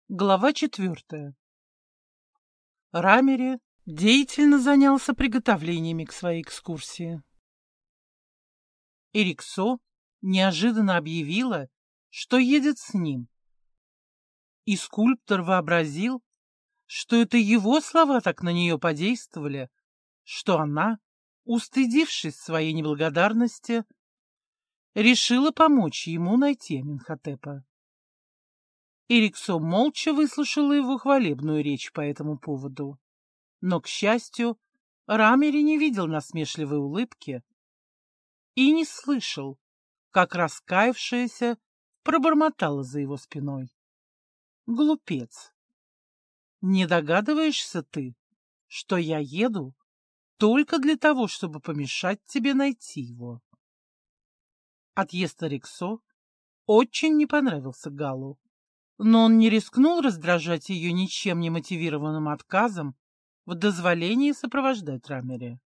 Глава 4. Рамери деятельно занялся приготовлениями к своей экскурсии. Эриксо неожиданно объявила, что едет с ним. И скульптор вообразил, что это его слова так на нее подействовали, что она, устыдившись своей неблагодарности, решила помочь ему найти Аменхотепа. Эриксо молча выслушала его хвалебную речь по этому поводу. Но, к счастью, Рамери не видел насмешливой улыбки и не слышал, как раскаявшаяся пробормотала за его спиной. Глупец! Не догадываешься ты, что я еду только для того, чтобы помешать тебе найти его? Отъезд Эриксо очень не понравился Галу, но он не рискнул раздражать ее ничем не мотивированным отказом в дозволении сопровождать Рамери.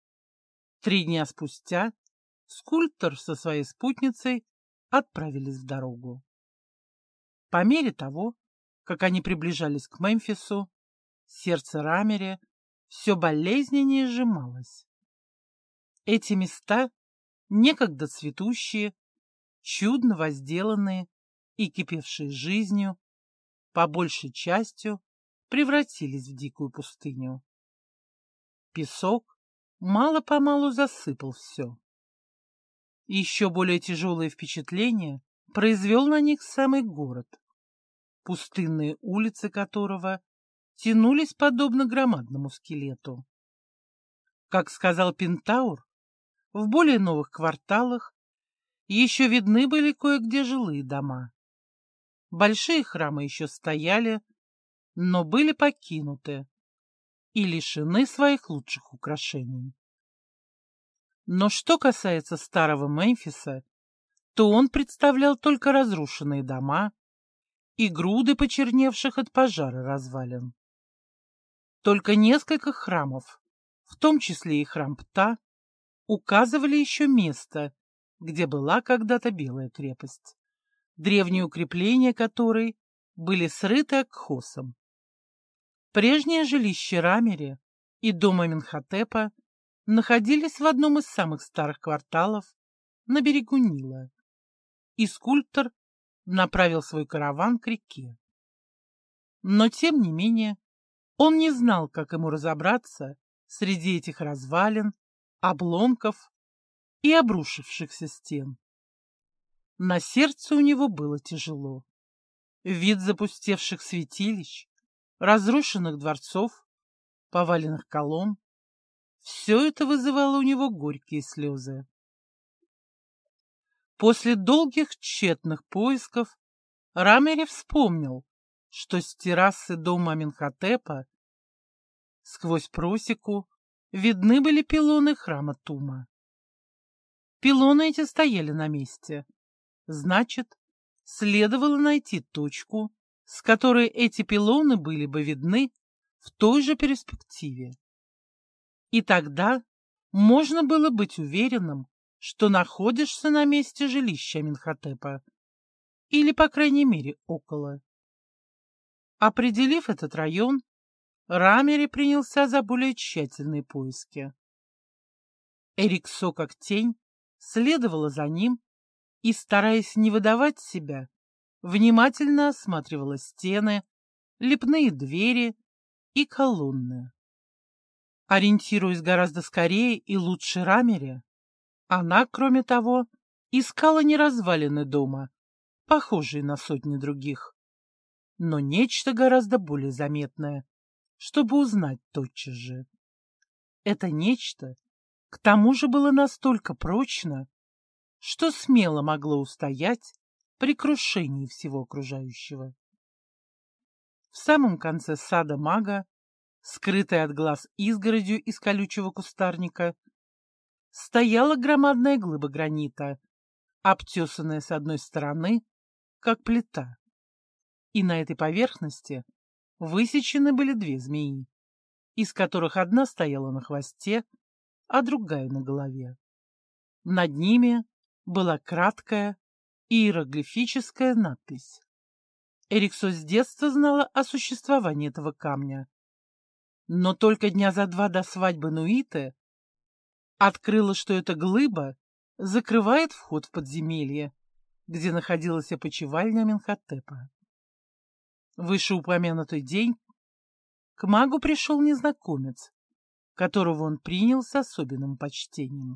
3 дня спустя скульптор со своей спутницей отправились в дорогу. По мере того, как они приближались к Мемфису, сердце Рамери все болезненнее сжималось. Эти места, некогда цветущие, чудно возделанные и кипевшие жизнью, по большей частью превратились в дикую пустыню. Песок мало-помалу засыпал все. Еще более тяжелое впечатление произвел на них самый город, пустынные улицы которого тянулись подобно громадному скелету. Как сказал Пентаур, в более новых кварталах еще видны были кое-где жилые дома. Большие храмы еще стояли, но были покинуты и лишены своих лучших украшений. Но что касается старого Мемфиса, то он представлял только разрушенные дома и груды почерневших от пожара развалин. Только несколько храмов, в том числе и храм Пта, указывали еще место, где была когда-то Белая крепость, древние укрепления которой были срыты Акхосом. Прежнее жилище Рамери и дом Аменхотепа находились в одном из самых старых кварталов на берегу Нила, и скульптор направил свой караван к реке. Но, тем не менее, он не знал, как ему разобраться среди этих развалин, обломков и обрушившихся стен. На сердце у него было тяжело. Вид запустевших святилищ, разрушенных дворцов, поваленных колонн — все это вызывало у него горькие слезы. После долгих тщетных поисков Рамери вспомнил, что с террасы дома Аменхотепа сквозь просеку видны были пилоны храма Тума. Пилоны эти стояли на месте. Значит, следовало найти точку, с которой эти пилоны были бы видны в той же перспективе. И тогда можно было быть уверенным, что находишься на месте жилища Аменхотепа, или, по крайней мере, около. Определив этот район, Рамери принялся за более тщательные поиски. Эриксо, как тень, следовала за ним и, стараясь не выдавать себя, внимательно осматривала стены, лепные двери и колонны. Ориентируясь гораздо скорее и лучше Рамери, она, кроме того, искала не развалины дома, похожие на сотни других, но нечто гораздо более заметное, чтобы узнать тотчас же. Это нечто, к тому же, было настолько прочно, что смело могло устоять при крушении всего окружающего. В самом конце сада мага, скрытая от глаз изгородью из колючего кустарника, стояла громадная глыба гранита, обтесанная с одной стороны, как плита. И на этой поверхности высечены были 2 змеи, из которых одна стояла на хвосте, а другая на голове. Над ними была краткая иероглифическая надпись. Эриксо с детства знала о существовании этого камня, но только дня за 2 до свадьбы Нуиты открыла, что эта глыба закрывает вход в подземелье, где находилась опочивальня Аменхотепа. В вышеупомянутый день к магу пришел незнакомец, которого он принял с особенным почтением.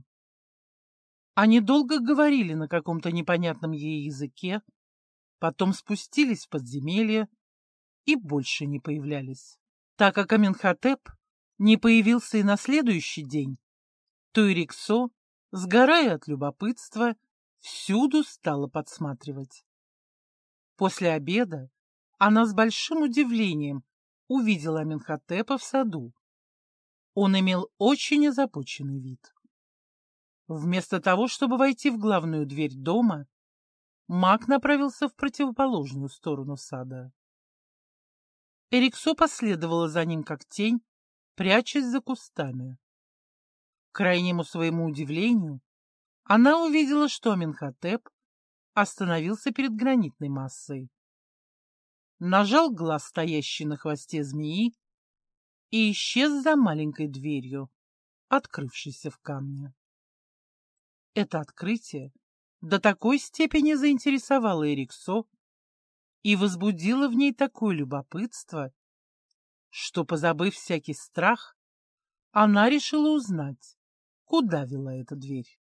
Они долго говорили на каком-то непонятном ей языке, потом спустились в подземелье и больше не появлялись. Так как Аменхотеп не появился и на следующий день, то Эриксо, сгорая от любопытства, всюду стала подсматривать. После обеда она с большим удивлением увидела Аменхотепа в саду. Он имел очень озабоченный вид. Вместо того, чтобы войти в главную дверь дома, маг направился в противоположную сторону сада. Эриксо последовала за ним как тень, прячась за кустами. К крайнему своему удивлению, она увидела, что Аменхотеп остановился перед гранитной массой. Нажал глаз стоящий на хвосте змеи и исчез за маленькой дверью, открывшейся в камне. Это открытие до такой степени заинтересовало Эриксо и возбудило в ней такое любопытство, что, позабыв всякий страх, она решила узнать, куда вела эта дверь.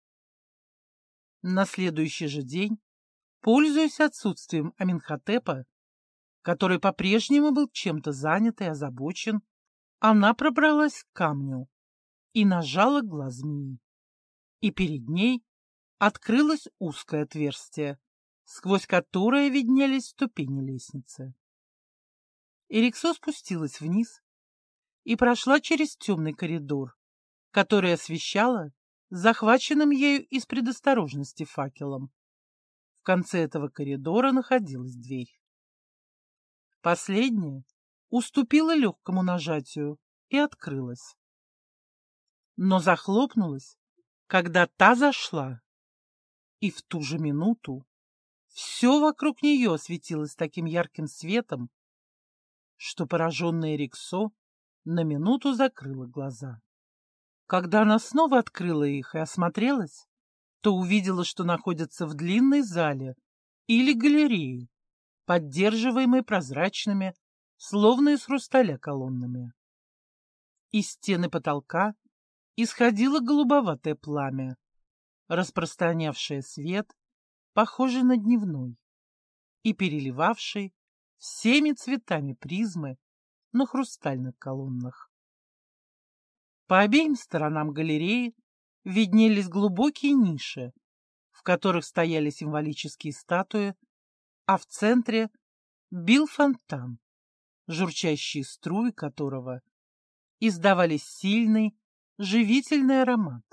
На следующий же день, пользуясь отсутствием Аменхотепа, который по-прежнему был чем-то занят и озабочен, она пробралась к камню и нажала глаз змеи. И перед ней открылось узкое отверстие, сквозь которое виднелись ступени лестницы. Эриксо спустилась вниз и прошла через темный коридор, который освещала захваченным ею из предосторожности факелом. В конце этого коридора находилась дверь. Последняя уступила легкому нажатию и открылась. Но захлопнулась, когда та зашла, и в ту же минуту все вокруг нее осветилось таким ярким светом, что пораженная Эриксо на минуту закрыла глаза. Когда она снова открыла их и осмотрелась, то увидела, что находится в длинной зале или галерее, поддерживаемой прозрачными, словно из хрусталя, колоннами. Из стены потолка исходило голубоватое пламя, распространявшее свет, похожий на дневной, и переливавший всеми цветами призмы на хрустальных колоннах. По обеим сторонам галереи виднелись глубокие ниши, в которых стояли символические статуи, а в центре бил фонтан, журчащие струи которого издавали сильный, живительный аромат.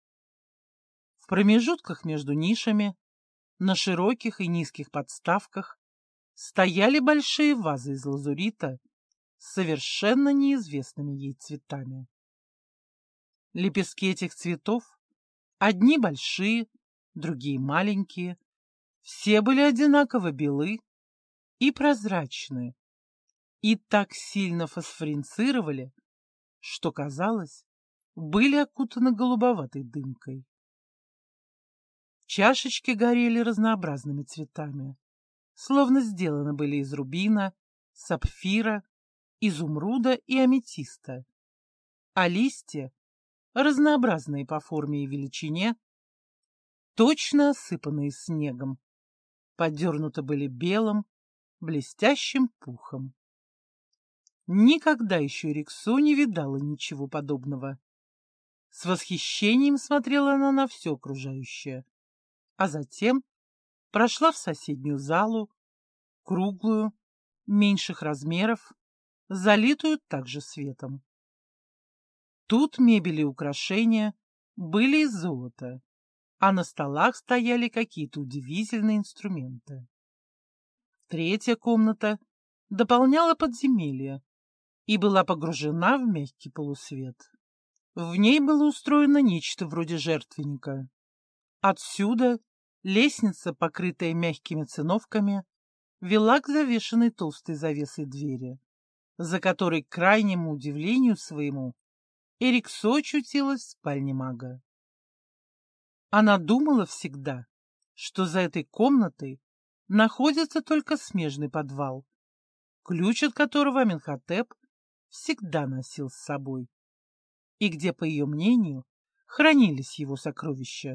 В промежутках между нишами, на широких и низких подставках, стояли большие вазы из лазурита с совершенно неизвестными ей цветами. Лепестки этих цветов, одни большие, другие маленькие, все были одинаково белы и прозрачны, и так сильно фосфоринцировали, что, казалось, были окутаны голубоватой дымкой. Чашечки горели разнообразными цветами, словно сделаны были из рубина, сапфира, изумруда и аметиста, а листья, разнообразные по форме и величине, точно осыпанные снегом, подернуты были белым, блестящим пухом. Никогда еще Эриксо не видала ничего подобного. С восхищением смотрела она на все окружающее, а затем прошла в соседнюю залу, круглую, меньших размеров, залитую также светом. Тут мебель и украшения были из золота, а на столах стояли какие-то удивительные инструменты. Третья комната дополняла подземелье и была погружена в мягкий полусвет. В ней было устроено нечто вроде жертвенника. Отсюда лестница, покрытая мягкими циновками, вела к завешенной толстой завесой двери, за которой, к крайнему удивлению своему, Эриксо очутилась в спальне мага. Она думала всегда, что за этой комнатой находится только смежный подвал, ключ от которого Аменхотеп всегда носил с собой, и где, по ее мнению, хранились его сокровища.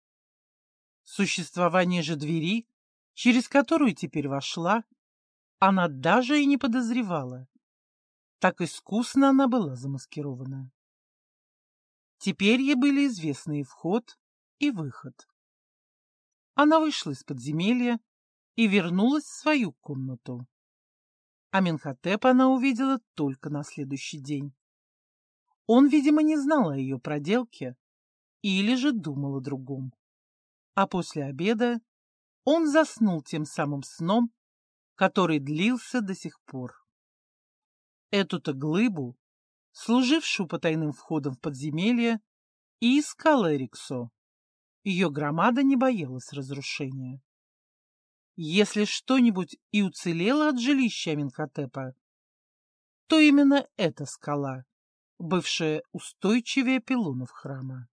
Существование же двери, через которую теперь вошла, она даже и не подозревала. Так искусно она была замаскирована. Теперь ей были известны и вход, и выход. Она вышла из подземелья и вернулась в свою комнату. Аменхотепа она увидела только на следующий день. Он, видимо, не знал о ее проделке или же думал о другом. А после обеда он заснул тем самым сном, который длился до сих пор. Эту-то глыбу, служившую потайным входом в подземелье, и искала Эриксо. Ее громада не боялась разрушения. Если что-нибудь и уцелело от жилища Аменхотепа, то именно эта скала, бывшая устойчивее пилонов храма.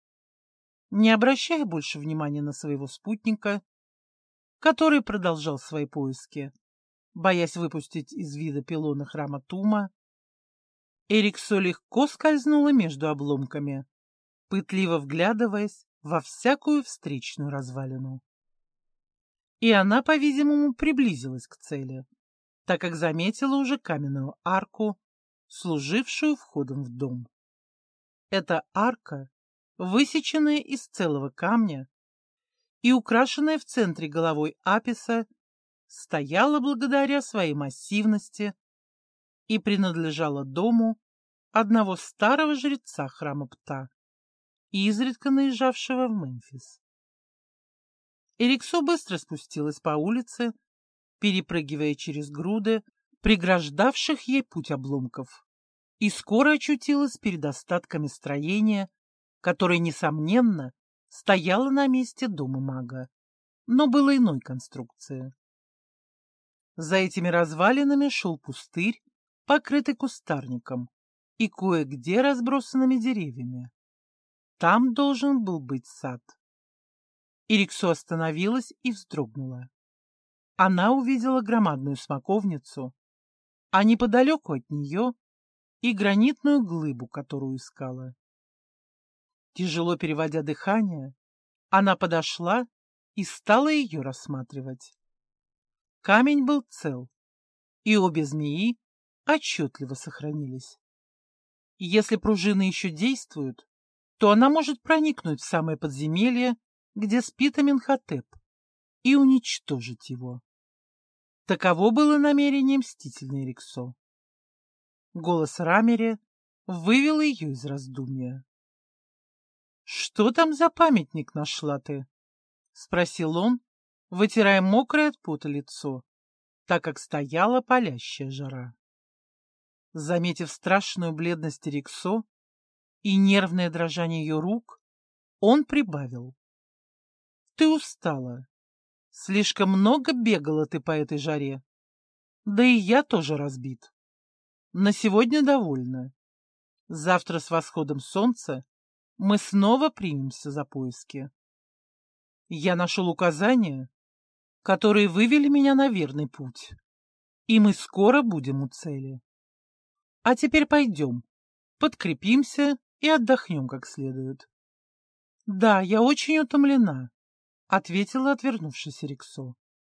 Не обращая больше внимания на своего спутника, который продолжал свои поиски, боясь выпустить из вида пилоны храма Тума, Эриксо легко скользнула между обломками, пытливо вглядываясь во всякую встречную развалину. И она, по-видимому, приблизилась к цели, так как заметила уже каменную арку, служившую входом в дом. Эта арка, высеченная из целого камня и украшенная в центре головой Аписа, стояла благодаря своей массивности и принадлежала дому одного старого жреца храма Пта, изредка наезжавшего в Мемфис. Эриксо быстро спустилась по улице, перепрыгивая через груды, преграждавших ей путь обломков, и скоро очутилась перед остатками строения, которое, несомненно, стояло на месте дома мага, но было иной конструкции. За этими развалинами шел пустырь, покрытый кустарником и кое-где разбросанными деревьями. Там должен был быть сад. Эриксо остановилась и вздрогнула. Она увидела громадную смоковницу, а неподалеку от нее и гранитную глыбу, которую искала. Тяжело переводя дыхание, она подошла и стала ее рассматривать. Камень был цел, и обе змеи отчетливо сохранились. Если пружины еще действуют, то она может проникнуть в самое подземелье, где спит Аменхотеп, и уничтожить его. Таково было намерение мстительной Эриксо. Голос Рамери вывел ее из раздумья. — Что там за памятник нашла ты? — спросил он, вытирая мокрое от пота лицо, так как стояла палящая жара. Заметив страшную бледность Эриксо и нервное дрожание ее рук, он прибавил. — Ты устала. Слишком много бегала ты по этой жаре. Да и я тоже разбит. На сегодня довольно. Завтра с восходом солнца мы снова примемся за поиски. Я нашел указания, которые вывели меня на верный путь, и мы скоро будем у цели. А теперь пойдем, подкрепимся и отдохнем как следует. — Да, я очень утомлена, — ответила, отвернувшись Эриксо.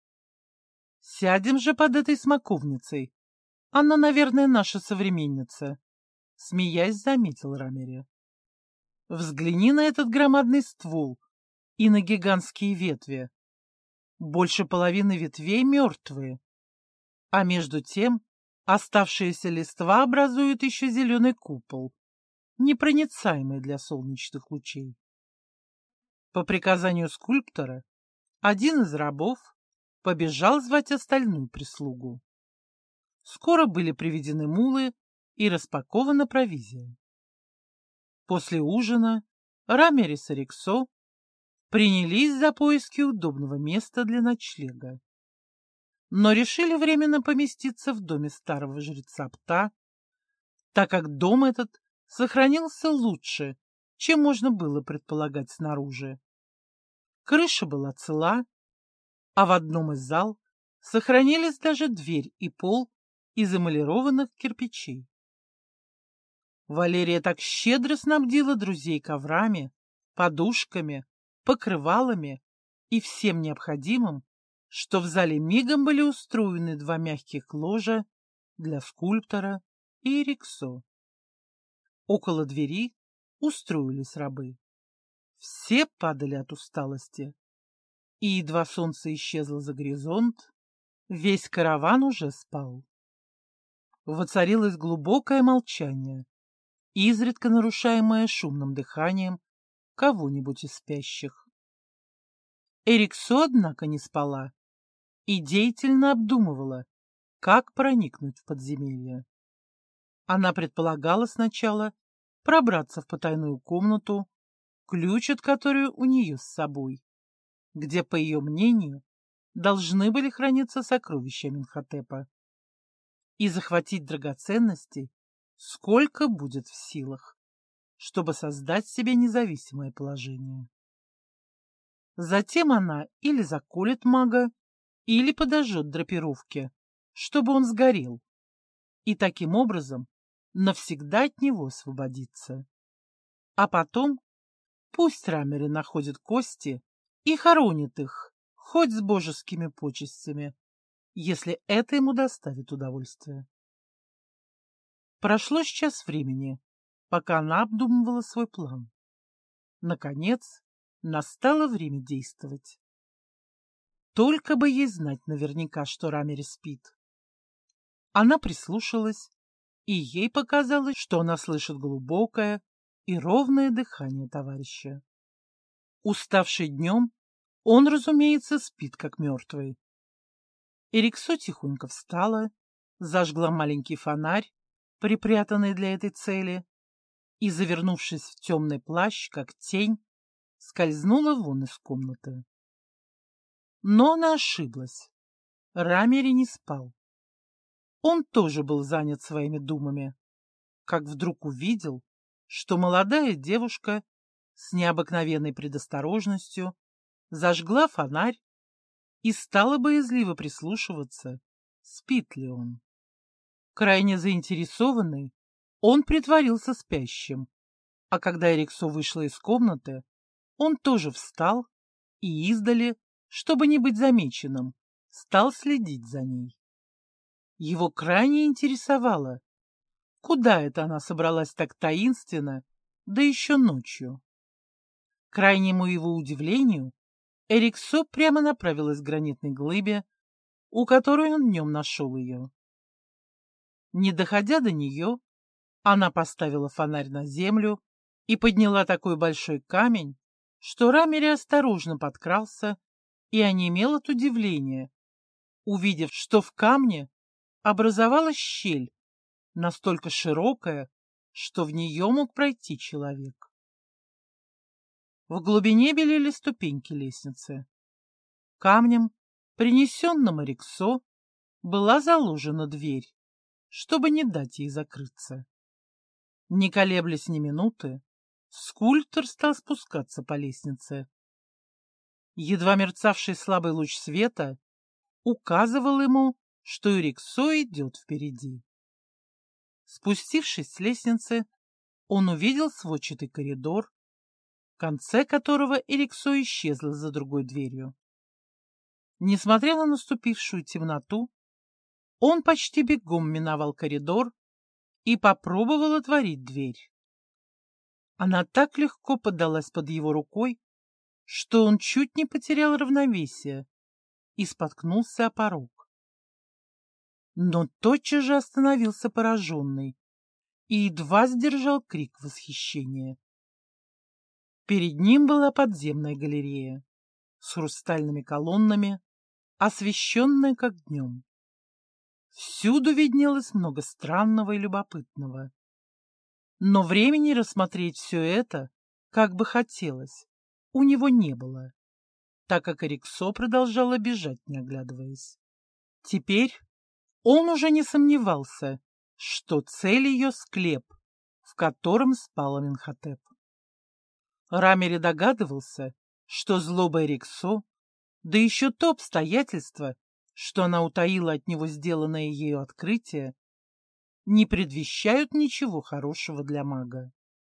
— Сядем же под этой смоковницей. Она, наверное, наша современница, — смеясь, заметил Рамери. — Взгляни на этот громадный ствол и на гигантские ветви. Больше половины ветвей мертвые, а между тем оставшиеся листва образуют еще зеленый купол, непроницаемый для солнечных лучей. По приказанию скульптора один из рабов побежал звать остальную прислугу. Скоро были приведены мулы и распакована провизия. После ужина Рамери с Эриксо принялись за поиски удобного места для ночлега. но решили временно поместиться в доме старого жреца Пта, так как дом этот сохранился лучше, чем можно было предполагать снаружи. Крыша была цела, а в одном из зал сохранились даже дверь и пол из эмалированных кирпичей. Валерия так щедро снабдила друзей коврами, подушками, покрывалами и всем необходимым, что в зале мигом были устроены 2 мягких ложа для скульптора и Эриксо. Около двери устроились рабы. Все падали от усталости, и едва солнце исчезло за горизонт, весь караван уже спал. Воцарилось глубокое молчание, изредка нарушаемое шумным дыханием кого-нибудь из спящих. Эриксо, однако, не спала и деятельно обдумывала, как проникнуть в подземелье. Она предполагала сначала пробраться в потайную комнату, ключ от которой у нее с собой, где, по ее мнению, должны были храниться сокровища Аминхотепа, и захватить драгоценностей, сколько будет в силах, чтобы создать себе независимое положение. Затем она или заколет мага, или подожжет драпировки, чтобы он сгорел, и таким образом навсегда от него освободиться. А потом пусть Рамери находит кости и хоронит их, хоть с божескими почестями, если это ему доставит удовольствие. Прошло час времени, пока она обдумывала свой план. Наконец, настало время действовать. Только бы ей знать наверняка, что Рамери спит. Она прислушалась, и ей показалось, что она слышит глубокое и ровное дыхание товарища. Уставший днем, он, разумеется, спит, как мертвый. Эриксо тихонько встала, зажгла маленький фонарь, припрятанный для этой цели, и, завернувшись в темный плащ, как тень, скользнула вон из комнаты. Но она ошиблась. Рамери не спал. Он тоже был занят своими думами, как вдруг увидел, что молодая девушка с необыкновенной предосторожностью зажгла фонарь и стала боязливо прислушиваться, спит ли он. Крайне заинтересованный, он притворился спящим, а когда Эриксо вышла из комнаты, он тоже встал и издали, чтобы не быть замеченным, стал следить за ней. Его крайне интересовало, куда это она собралась так таинственно, да еще ночью. К крайнему его удивлению, Эриксо прямо направилась к гранитной глыбе, у которой он днем нашел ее. Не доходя до нее, она поставила фонарь на землю и подняла такой большой камень, что Рамери осторожно подкрался и онемел от удивления, увидев, что в камне образовалась щель, настолько широкая, что в нее мог пройти человек. В глубине белели ступеньки лестницы. Камнем, принесенным Эриксо, была заложена дверь, чтобы не дать ей закрыться. Не колеблясь ни минуты, скульптор стал спускаться по лестнице. Едва мерцавший слабый луч света указывал ему, что Эриксо идет впереди. Спустившись с лестницы, он увидел сводчатый коридор, в конце которого Эриксо исчезла за другой дверью. Несмотря на наступившую темноту, он почти бегом миновал коридор и попробовал отворить дверь. Она так легко поддалась под его рукой, что он чуть не потерял равновесие и споткнулся о порог. Но тотчас же остановился пораженный и едва сдержал крик восхищения. Перед ним была подземная галерея с хрустальными колоннами, освещенная как днем. Всюду виднелось много странного и любопытного. Но времени рассмотреть все это, как бы хотелось, у него не было, так как Эриксо продолжала бежать, не оглядываясь. Теперь он уже не сомневался, что цель ее — склеп, в котором спал Аменхотеп. Рамери догадывался, что злоба Эриксо, да еще то обстоятельство, что она утаила от него сделанное ею открытие, не предвещают ничего хорошего для мага.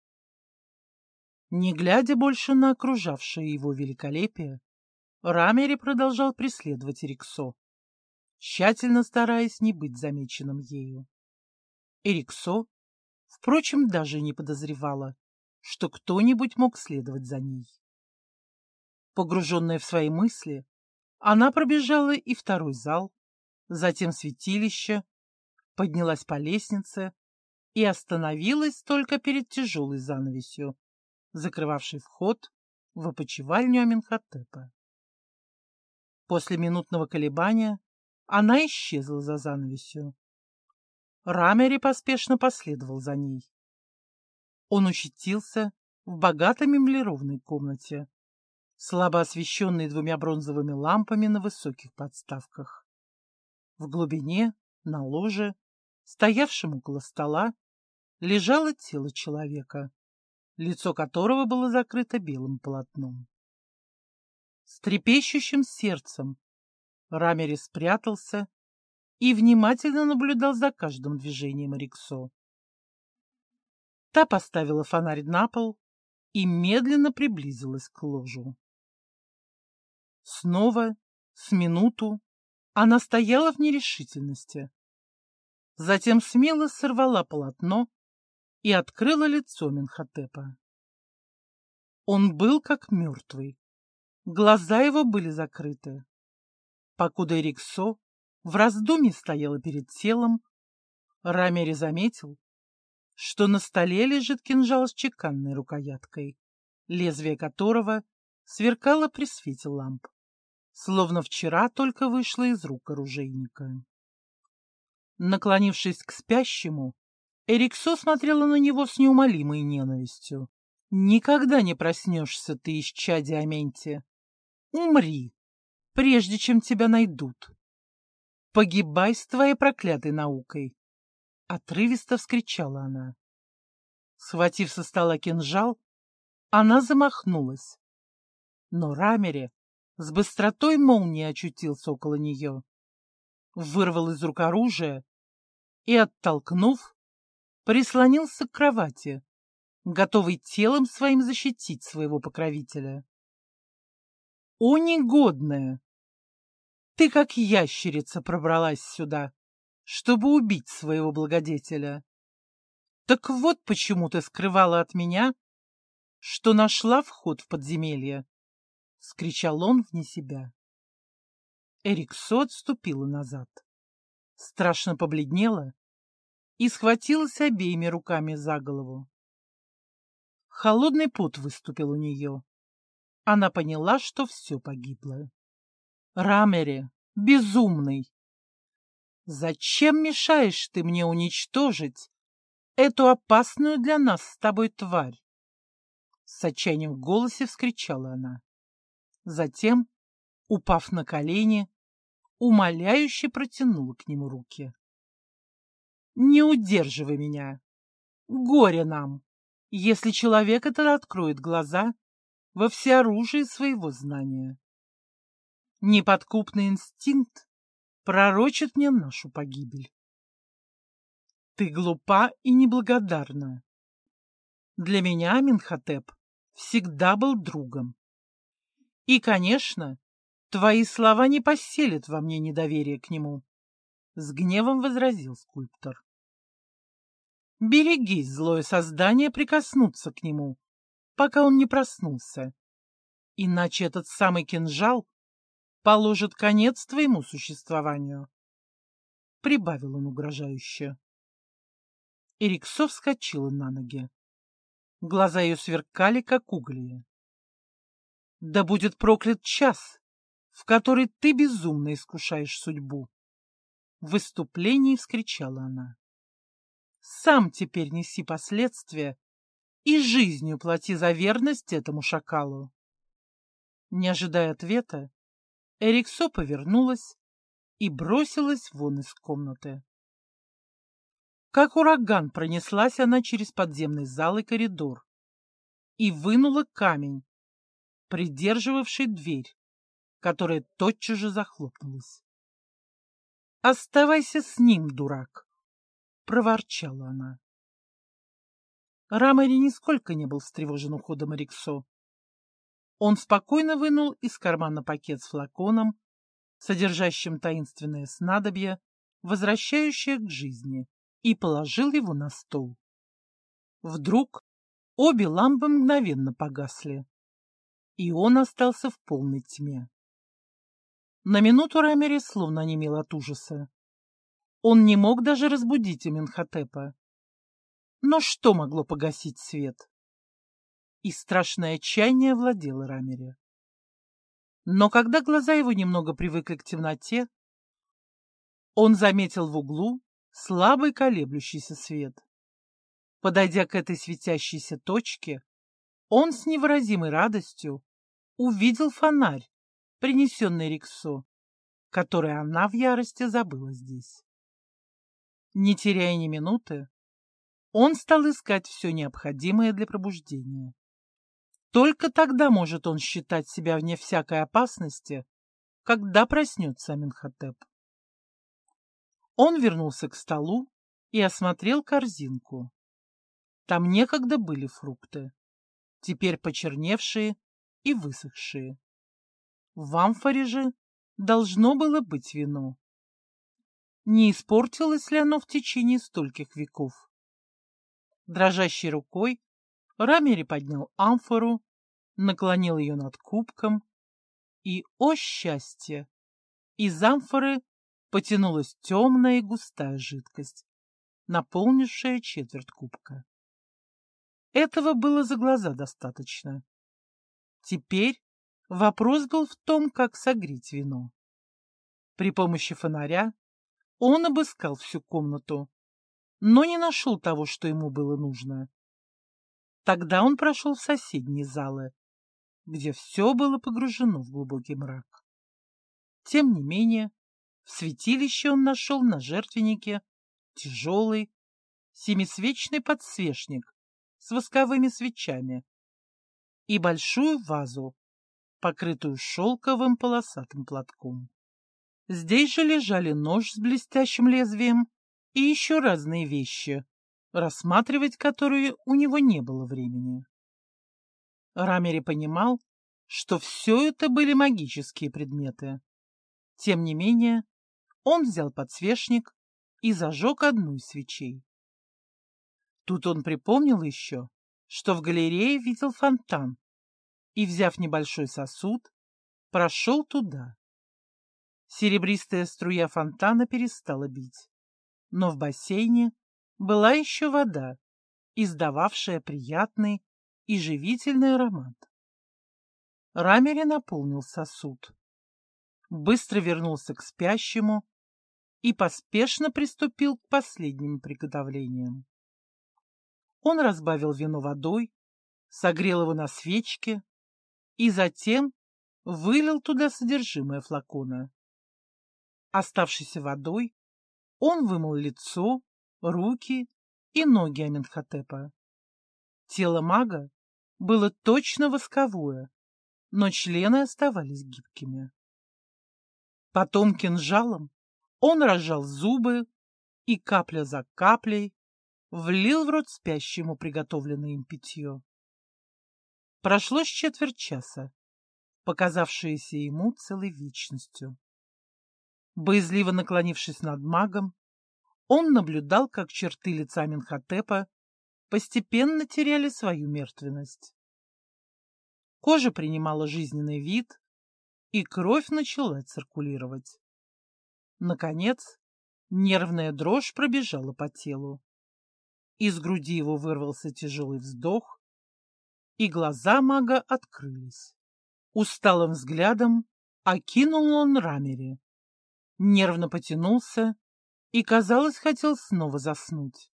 Не глядя больше на окружавшее его великолепие, Рамери продолжал преследовать Эриксо, тщательно стараясь не быть замеченным ею. Эриксо, впрочем, даже не подозревала, что кто-нибудь мог следовать за ней. Погруженная в свои мысли, она пробежала и второй зал, затем святилище, поднялась по лестнице и остановилась только перед тяжелой занавесью, закрывавшей вход в опочивальню Аменхотепа. После минутного колебания она исчезла за занавесью. Рамери поспешно последовал за ней. Он очутился в богато меблированной комнате, слабо освещенной двумя бронзовыми лампами на высоких подставках. В глубине, на ложе, стоявшем около стола, лежало тело человека, лицо которого было закрыто белым полотном. С трепещущим сердцем Рамери спрятался и внимательно наблюдал за каждым движением Эриксо. Та поставила фонарь на пол и медленно приблизилась к ложу. Снова, с минуту, она стояла в нерешительности. Затем смело сорвала полотно и открыла лицо Аменхотепа. Он был как мертвый. Глаза его были закрыты. Покуда Эриксо в раздумье стояла перед телом, Рамери заметил, что на столе лежит кинжал с чеканной рукояткой, лезвие которого сверкало при свете ламп, словно вчера только вышло из рук оружейника. Наклонившись к спящему, Эриксо смотрела на него с неумолимой ненавистью. «Никогда не проснешься ты, исчадие Аменти. Умри, прежде чем тебя найдут. Погибай с твоей проклятой наукой!» Отрывисто вскричала она. Схватив со стола кинжал, она замахнулась. Но Рамери с быстротой молнии очутился около нее, вырвал из рук оружие и, оттолкнув, прислонился к кровати, готовый телом своим защитить своего покровителя. «О, негодная! Ты, как ящерица, пробралась сюда, чтобы убить своего благодетеля. Так вот почему ты скрывала от меня, что нашла вход в подземелье!» — скричал он вне себя. Эриксо отступила назад, страшно побледнела и схватилась обеими руками за голову. Холодный пот выступил у нее. Она поняла, что все погибло. «Рамери, безумный! Зачем мешаешь ты мне уничтожить эту опасную для нас с тобой тварь?» С отчаянием в голосе вскричала она. Затем, упав на колени, умоляюще протянула к нему руки. «Не удерживай меня! Горе нам, если человек этот откроет глаза во всеоружии своего знания. Неподкупный инстинкт пророчит мне нашу погибель. Ты глупа и неблагодарна. Для меня Аменхотеп всегда был другом. И, конечно, твои слова не поселят во мне недоверие к нему», — с гневом возразил скульптор. «Берегись, злое создание, прикоснуться к нему, пока он не проснулся, иначе этот самый кинжал положит конец твоему существованию», — прибавил он угрожающе. Эриксо вскочила на ноги. Глаза ее сверкали, как угли. «Да будет проклят час, в который ты безумно искушаешь судьбу!» В выступлении вскричала она. «Сам теперь неси последствия и жизнью плати за верность этому шакалу». Не ожидая ответа, Эриксо повернулась и бросилась вон из комнаты. Как ураган пронеслась она через подземный зал и коридор и вынула камень, придерживавший дверь, которая тотчас же захлопнулась. «Оставайся с ним, дурак!» — проворчала она. Рамери нисколько не был встревожен уходом Риксо. Он спокойно вынул из кармана пакет с флаконом, содержащим таинственное снадобье, возвращающее к жизни, и положил его на стол. Вдруг обе лампы мгновенно погасли, и он остался в полной тьме. На минуту Рамери словно онемел от ужаса. Он не мог даже разбудить Аменхотепа. Но что могло погасить свет? И страшное отчаяние овладело Рамери. Но когда глаза его немного привыкли к темноте, он заметил в углу слабый колеблющийся свет. Подойдя к этой светящейся точке, он с невыразимой радостью увидел фонарь, принесенный Риксо, который она в ярости забыла здесь. Не теряя ни минуты, он стал искать все необходимое для пробуждения. Только тогда может он считать себя вне всякой опасности, когда проснется Аменхотеп. Он вернулся к столу и осмотрел корзинку. Там некогда были фрукты, теперь почерневшие и высохшие. В амфоре же должно было быть вино. Не испортилось ли оно в течение стольких веков? Дрожащей рукой Рамери поднял амфору, наклонил ее над кубком, и, о счастье, из амфоры потянулась темная и густая жидкость, наполнившая четверть кубка. Этого было за глаза достаточно. Теперь вопрос был в том, как согреть вино. При помощи фонаря он обыскал всю комнату, но не нашел того, что ему было нужно. Тогда он прошел в соседние залы, где все было погружено в глубокий мрак. Тем не менее, в святилище он нашел на жертвеннике тяжелый семисвечный подсвечник с восковыми свечами и большую вазу, покрытую шелковым полосатым платком. Здесь же лежали нож с блестящим лезвием и еще разные вещи, рассматривать которые у него не было времени. Рамери понимал, что все это были магические предметы. Тем не менее, он взял подсвечник и зажег одну из свечей. Тут он припомнил еще, что в галерее видел фонтан, и, взяв небольшой сосуд, прошел туда. Серебристая струя фонтана перестала бить, но в бассейне была еще вода, издававшая приятный и живительный аромат. Рамери наполнил сосуд, быстро вернулся к спящему и поспешно приступил к последним приготовлениям. Он разбавил вино водой, согрел его на свечке и затем вылил туда содержимое флакона. Оставшейся водой он вымыл лицо, руки и ноги Аменхотепа. Тело мага было точно восковое, но члены оставались гибкими. Потом кинжалом он разжал зубы и капля за каплей влил в рот спящему приготовленное им питье. Прошло с четверть часа, показавшееся ему целой вечностью. Боязливо наклонившись над магом, он наблюдал, как черты лица Аменхотепа постепенно теряли свою мертвенность. Кожа принимала жизненный вид, и кровь начала циркулировать. Наконец, нервная дрожь пробежала по телу. Из груди его вырвался тяжелый вздох, и глаза мага открылись. Усталым взглядом окинул он Рамери, нервно потянулся и, казалось, хотел снова заснуть.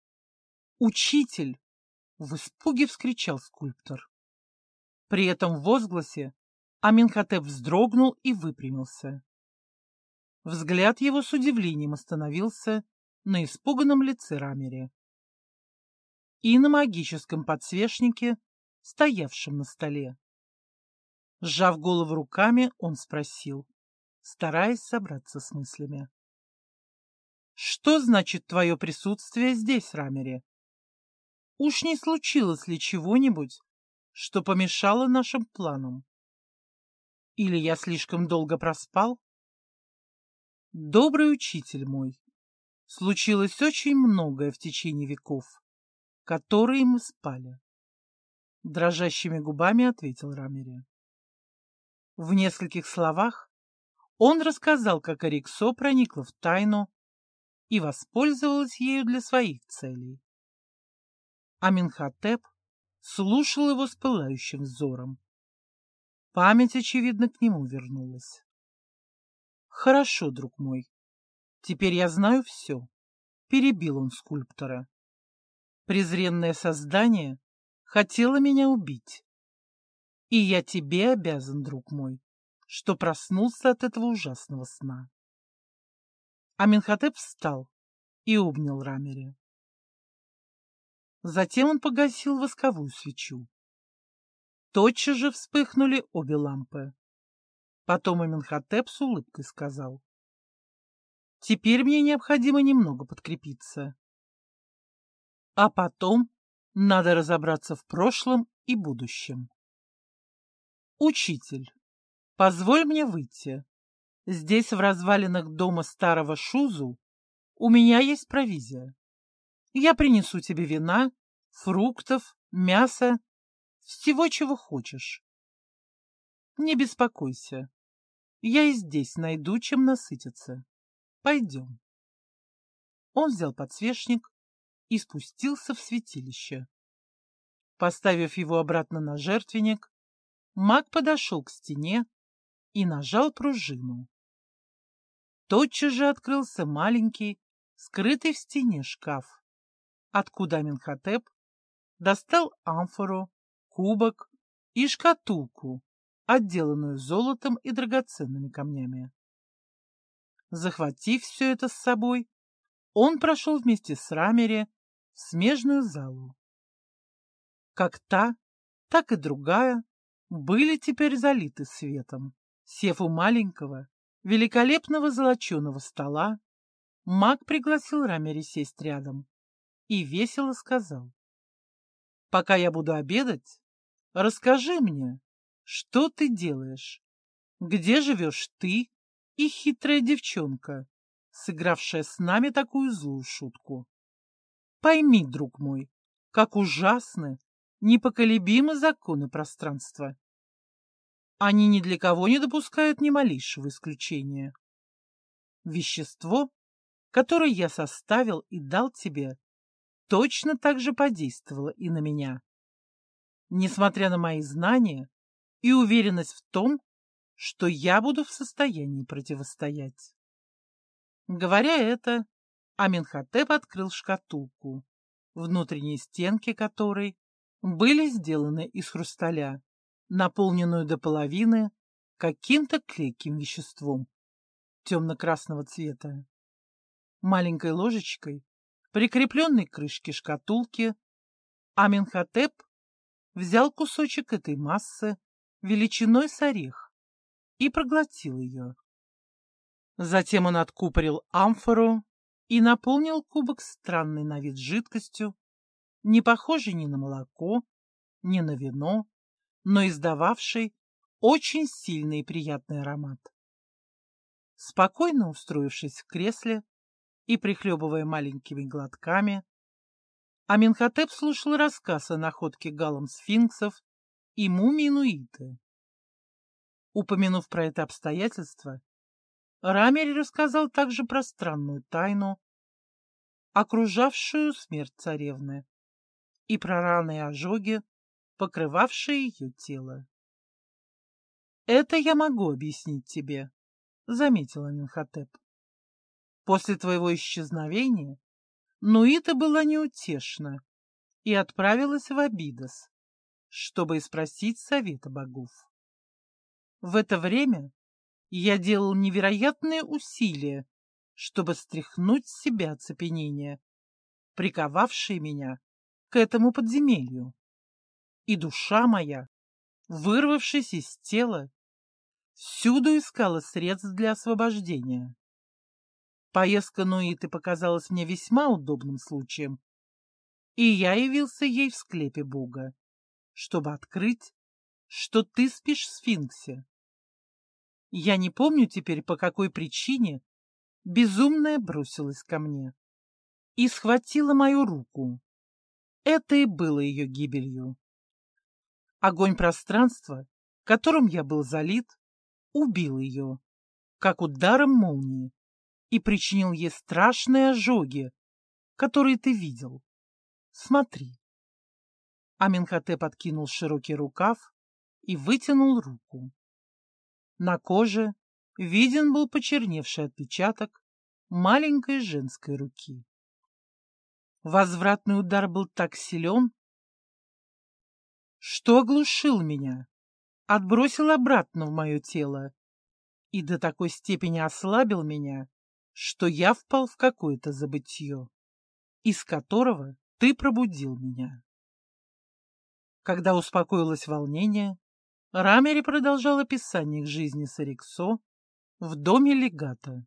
«Учитель!» — в испуге вскричал скульптор. При этом возгласе Аменхотеп вздрогнул и выпрямился. Взгляд его с удивлением остановился на испуганном лице Рамери и на магическом подсвечнике, стоявшем на столе. Сжав голову руками, он спросил, стараясь собраться с мыслями. «Что значит твое присутствие здесь, Рамери? Уж не случилось ли чего-нибудь, что помешало нашим планам? Или я слишком долго проспал?» «Добрый учитель мой, случилось очень многое в течение веков, которые мы спали», — дрожащими губами ответил Рамери. В нескольких словах он рассказал, как Эриксо проникла в тайну и воспользовалась ею для своих целей. Аменхотеп слушал его с пылающим взором. Память, очевидно, к нему вернулась. «Хорошо, друг мой, теперь я знаю все», — перебил он скульптора. «Презренное создание хотело меня убить. И я тебе обязан, друг мой, что проснулся от этого ужасного сна». Аменхотеп встал и обнял Рамери. Затем он погасил восковую свечу. Тотчас же вспыхнули обе лампы. Потом Аменхотеп с улыбкой сказал: «Теперь мне необходимо немного подкрепиться. А потом надо разобраться в прошлом и будущем. Учитель, позволь мне выйти. Здесь, в развалинах дома старого Шузу, у меня есть провизия. Я принесу тебе вина, фруктов, мяса, всего, чего хочешь. Не беспокойся, я и здесь найду, чем насытиться. Пойдем». Он взял подсвечник и спустился в святилище. Поставив его обратно на жертвенник, маг подошел к стене и нажал пружину. Тотчас же открылся маленький, скрытый в стене шкаф, откуда Аменхотеп достал амфору, кубок и шкатулку, отделанную золотом и драгоценными камнями. Захватив все это с собой, он прошел вместе с Рамери в смежную залу. Как та, так и другая были теперь залиты светом. Сев у маленького, великолепного золоченого стола, маг пригласил Рамери сесть рядом и весело сказал: «Пока я буду обедать, расскажи мне, что ты делаешь, где живешь ты и хитрая девчонка, сыгравшая с нами такую злую шутку. Пойми, друг мой, как ужасны, непоколебимы законы пространства. Они ни для кого не допускают ни малейшего исключения. Вещество, которое я составил и дал тебе, точно так же подействовало и на меня. Несмотря на мои знания и уверенность в том, что я буду в состоянии противостоять». Говоря это, Аменхотеп открыл шкатулку, внутренние стенки которой были сделаны из хрусталя, наполненную до половины каким-то клейким веществом темно-красного цвета. Маленькой ложечкой, прикрепленной к крышке шкатулки, Аменхотеп взял кусочек этой массы величиной с орех и проглотил ее. Затем он откупорил амфору и наполнил кубок странной на вид жидкостью, не похожей ни на молоко, ни на вино, но издававшей очень сильный и приятный аромат. Спокойно устроившись в кресле и прихлебывая маленькими глотками, Аменхотеп слушал рассказ о находке галом сфинксов и мумии Нуиты. Упомянув про это обстоятельство, Рамери рассказал также про странную тайну, окружавшую смерть царевны, и про раны и ожоги, покрывавшие ее тело. «Это я могу объяснить тебе», — заметил Аменхотеп. «После твоего исчезновения Нуита была неутешна и отправилась в Абидос, чтобы спросить совета богов. В это время я делал невероятные усилия, чтобы стряхнуть с себя оцепенение, приковавшее меня к этому подземелью. И душа моя, вырвавшись из тела, всюду искала средств для освобождения. Поездка Нуиты показалась мне весьма удобным случаем, и я явился ей в склепе Бога, чтобы открыть, что ты спишь в сфинксе. Я не помню теперь, по какой причине безумная бросилась ко мне и схватила мою руку. Это и было ее гибелью. Огонь пространства, которым я был залит, убил ее, как ударом молнии, и причинил ей страшные ожоги, которые ты видел. Смотри. Аменхотеп откинул широкий рукав и вытянул руку. На коже виден был почерневший отпечаток маленькой женской руки. Возвратный удар был так силен, что оглушил меня, отбросил обратно в мое тело и до такой степени ослабил меня, что я впал в какое-то забытье, из которого ты пробудил меня. Когда успокоилось волнение, Рамери продолжал описание их жизни с Эриксо в доме легата.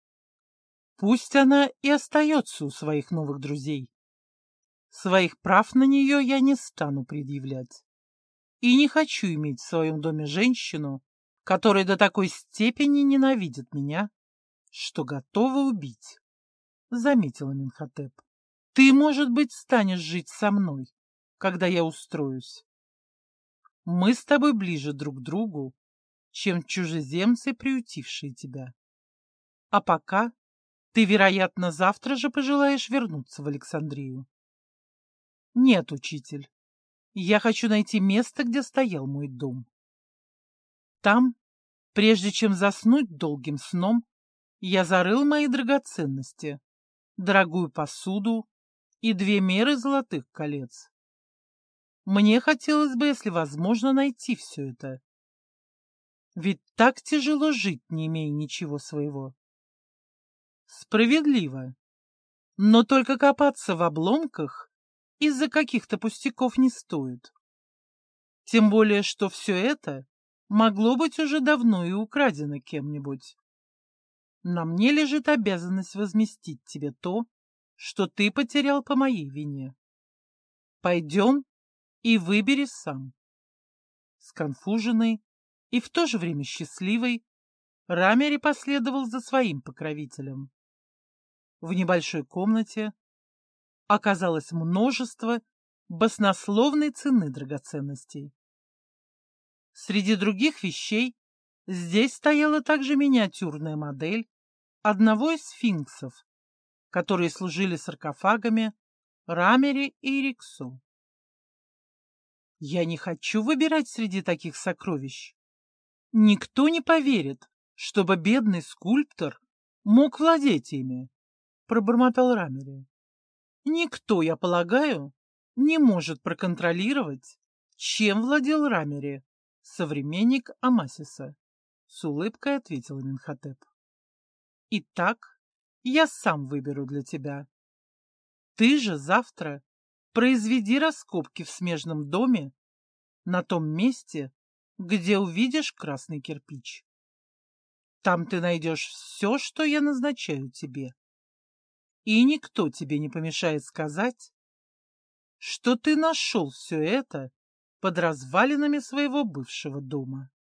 Пусть она и остается у своих новых друзей. Своих прав на нее я не стану предъявлять. И не хочу иметь в своем доме женщину, которая до такой степени ненавидит меня, что готова убить, — заметила Аменхотеп. Ты, может быть, станешь жить со мной, когда я устроюсь. Мы с тобой ближе друг к другу, чем чужеземцы, приютившие тебя. А пока ты, вероятно, завтра же пожелаешь вернуться в Александрию. Нет, учитель, я хочу найти место, где стоял мой дом. Там, прежде чем заснуть долгим сном, я зарыл мои драгоценности, дорогую посуду и 2 меры золотых колец. Мне хотелось бы, если возможно, найти все это. Ведь так тяжело жить, не имея ничего своего. Справедливо. Но только копаться в обломках из-за каких-то пустяков не стоит. Тем более, что все это могло быть уже давно и украдено кем-нибудь. На мне лежит обязанность возместить тебе то, что ты потерял по моей вине. Пойдем и выбери сам. Сконфуженный и в то же время счастливый, Рамери последовал за своим покровителем. В небольшой комнате оказалось множество баснословной цены драгоценностей. Среди других вещей здесь стояла также миниатюрная модель одного из сфинксов, которые служили саркофагами Рамери и Эриксо. Я не хочу выбирать среди таких сокровищ. Никто не поверит, чтобы бедный скульптор мог владеть ими, пробормотал Рамери. Никто, я полагаю, не может проконтролировать, чем владел Рамери, современник Амасиса, с улыбкой ответил Аменхотеп. Итак, я сам выберу для тебя. Ты же завтра произведи раскопки в смежном доме на том месте, где увидишь красный кирпич. Там ты найдешь все, что я назначаю тебе. И никто тебе не помешает сказать, что ты нашел все это под развалинами своего бывшего дома.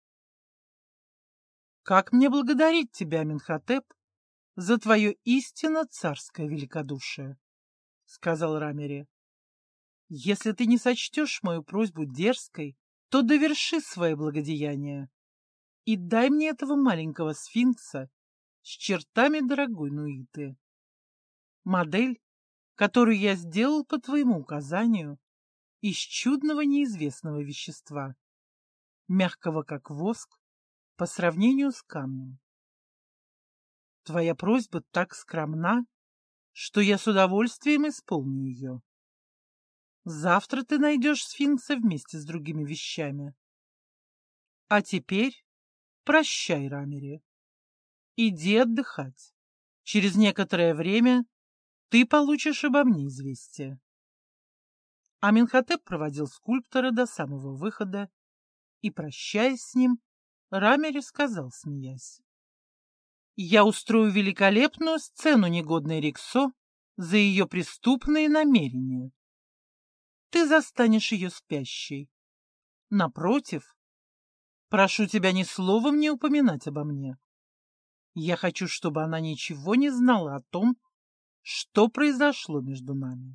Как мне благодарить тебя, Аменхотеп, за твое истинно царское великодушие, — сказал Рамери. Если ты не сочтешь мою просьбу дерзкой, то доверши свое благодеяние и дай мне этого маленького сфинкса с чертами дорогой Нуиты. Модель, которую я сделал по твоему указанию из чудного неизвестного вещества, мягкого как воск по сравнению с камнем. Твоя просьба так скромна, что я с удовольствием исполню ее. Завтра ты найдешь сфинкса вместе с другими вещами. А теперь прощай, Рамери. иди отдыхать. Через некоторое время ты получишь обо мне известие. Аменхотеп проводил скульптора до самого выхода и, прощаясь с ним, Рамери сказал, смеясь: «Я устрою великолепную сцену негодной Риксо за ее преступные намерения. Ты застанешь ее спящей. Напротив, прошу тебя ни словом не упоминать обо мне. Я хочу, чтобы она ничего не знала о том, что произошло между нами».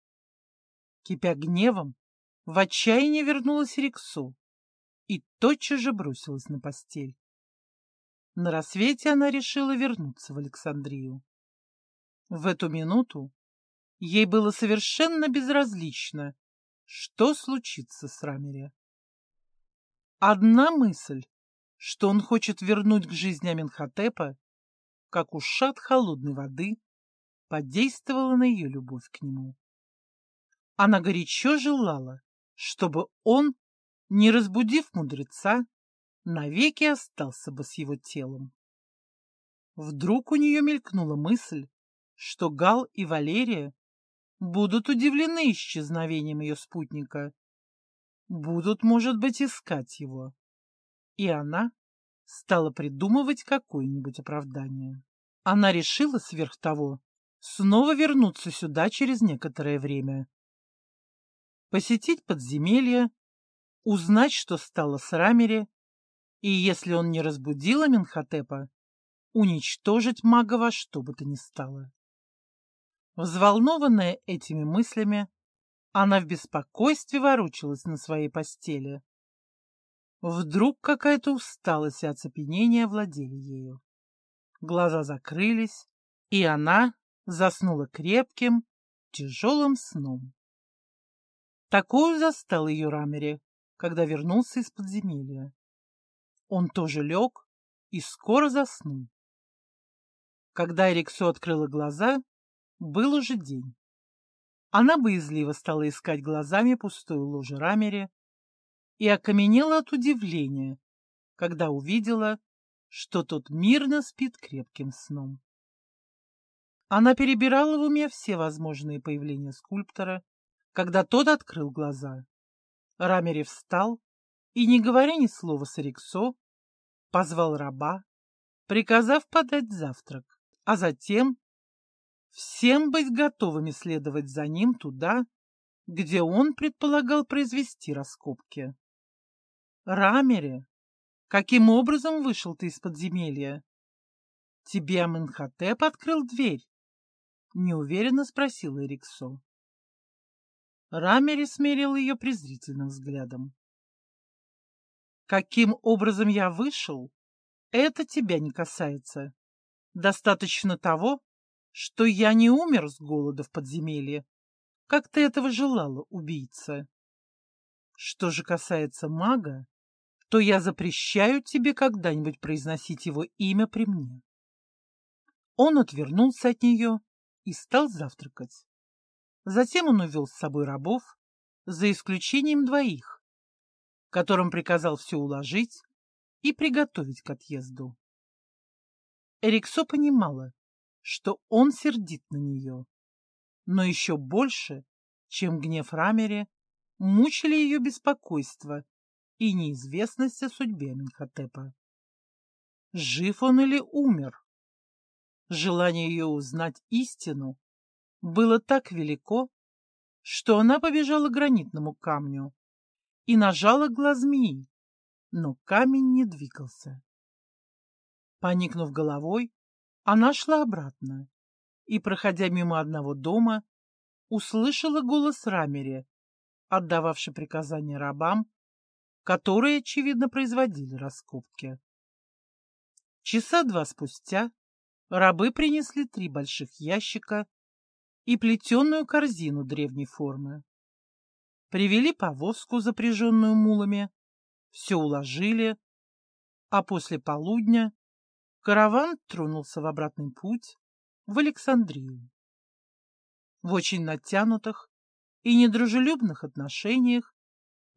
Кипя гневом, в отчаянии вернулась Риксо и тотчас же бросилась на постель. На рассвете она решила вернуться в Александрию. В эту минуту ей было совершенно безразлично, что случится с Рамери. Одна мысль, что он хочет вернуть к жизни Аменхотепа, как ушат холодной воды, подействовала на ее любовь к нему. Она горячо желала, чтобы он, не разбудив мудреца, навеки остался бы с его телом. Вдруг у нее мелькнула мысль, что Гал и Валерия будут удивлены исчезновением ее спутника, будут, может быть, искать его. И она стала придумывать какое-нибудь оправдание. Она решила, сверх того, снова вернуться сюда через некоторое время, посетить подземелье, узнать, что стало с Рамери, и, если он не разбудил Аменхотепа, уничтожить мага во что бы то ни стало. Взволнованная этими мыслями, она в беспокойстве ворочалась на своей постели. Вдруг какая-то усталость и оцепенение овладели ею. Глаза закрылись, и она заснула крепким, тяжелым сном. Такую застал ее Рамери, когда вернулся из подземелья. Он тоже лег и скоро заснул. Когда Риксо открыла глаза, был уже день. Она боязливо стала искать глазами пустую ложу Рамери и окаменела от удивления, когда увидела, что тот мирно спит крепким сном. Она перебирала в уме все возможные появления скульптора, когда тот открыл глаза. Рамери встал и, не говоря ни слова с Риксо, позвал раба, приказав подать завтрак, а затем всем быть готовыми следовать за ним туда, где он предполагал произвести раскопки. «Рамери, каким образом вышел ты из подземелья? Тебе Аменхотеп открыл дверь?» — неуверенно спросила Риксо. Рамери смерил ее презрительным взглядом. «Каким образом я вышел, это тебя не касается. Достаточно того, что я не умер с голода в подземелье, как ты этого желала, убийца. Что же касается мага, то я запрещаю тебе когда-нибудь произносить его имя при мне». Он отвернулся от нее и стал завтракать. Затем он увел с собой рабов, за исключением двоих, которым приказал все уложить и приготовить к отъезду. Риксо понимала, что он сердит на нее, но еще больше, чем гнев Рамери, мучили ее беспокойство и неизвестность о судьбе Аменхотепа. Жив он или умер? Желание ее узнать истину было так велико, что она побежала к гранитному камню и нажала глаз змеи, но камень не двигался. Поникнув головой, она шла обратно и, проходя мимо одного дома, услышала голос Рамери, отдававший приказания рабам, которые, очевидно, производили раскопки. Часа два спустя рабы принесли 3 больших ящика и плетеную корзину древней формы. Привели повозку, запряженную мулами, все уложили, а после полудня караван тронулся в обратный путь в Александрию. В очень натянутых и недружелюбных отношениях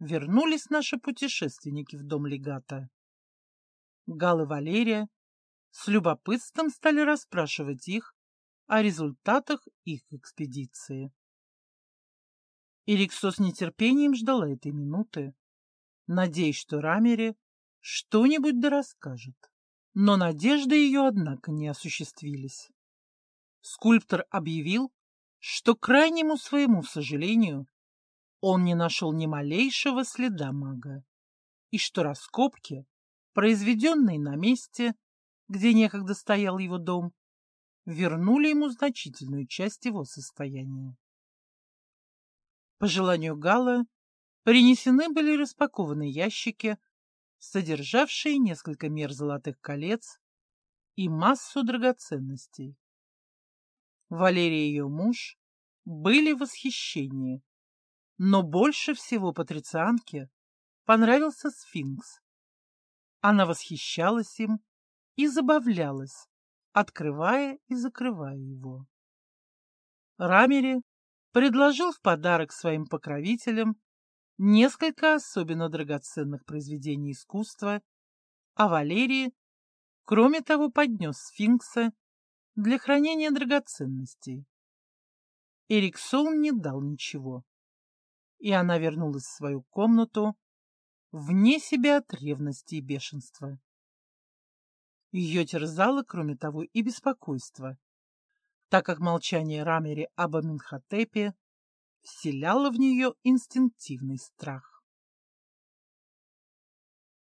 вернулись наши путешественники в дом легата. Гал и Валерия с любопытством стали расспрашивать их о результатах их экспедиции. Эриксо с нетерпением ждала этой минуты, надеясь, что Рамери что-нибудь да расскажет. Но надежды ее, однако, не осуществились. Скульптор объявил, что, к крайнему своему сожалению, он не нашел ни малейшего следа мага, и что раскопки, произведенные на месте, где некогда стоял его дом, вернули ему значительную часть его состояния. По желанию Галла принесены были распакованные ящики, содержавшие несколько мер золотых колец и массу драгоценностей. Валерий и ее муж были в восхищении, но больше всего патрицианке понравился сфинкс. Она восхищалась им и забавлялась, открывая и закрывая его. Рамери предложил в подарок своим покровителям несколько особенно драгоценных произведений искусства, а Валерии, кроме того, поднес сфинкса для хранения драгоценностей. Эриксон не дал ничего, и она вернулась в свою комнату вне себя от ревности и бешенства. Ее терзало, кроме того, и беспокойство, так как молчание Рамери об Аменхотепе вселяло в нее инстинктивный страх.